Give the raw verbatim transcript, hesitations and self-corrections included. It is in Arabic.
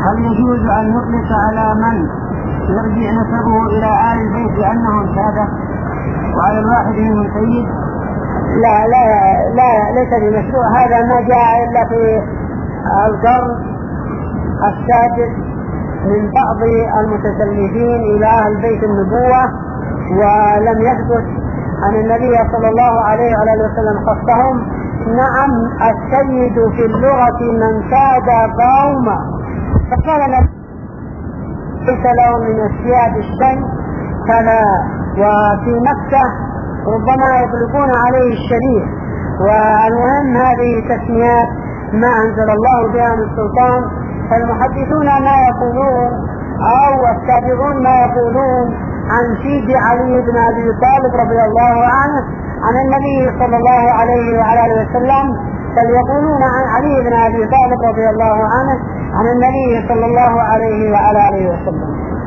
هل يجوز أن نطلق على من يرجع نسبه إلى آل البيت بأنهم سادة وعلى الواحد منهم سيد؟ لا لا لا ليس بمشروع. هذا ما جاء إلا في القرن السادس من بعض المتسلفين إلى أهل بيت النبوة، ولم يثبت عن النبي صلى الله عليه وآله وسلم خصهم. نعم السيد في اللغة من ساد قوما، فقال ليس له من السياد الشيء فلا. وفي مكة ربما يطلقون عليه الشريف. والمهم هذه تسميات ما أنزل الله بها من سلطان، فالمحدثون ما يقولون أو التابعون ما يقولون عن سيد علي بن أبي طالب رضي الله عنه عن النبي صلى الله عليه وعلى وسلم، بل يقولون عن علي بن أبي طالب رضي الله عنه عن النبي صلى الله عليه وعلى وسلم.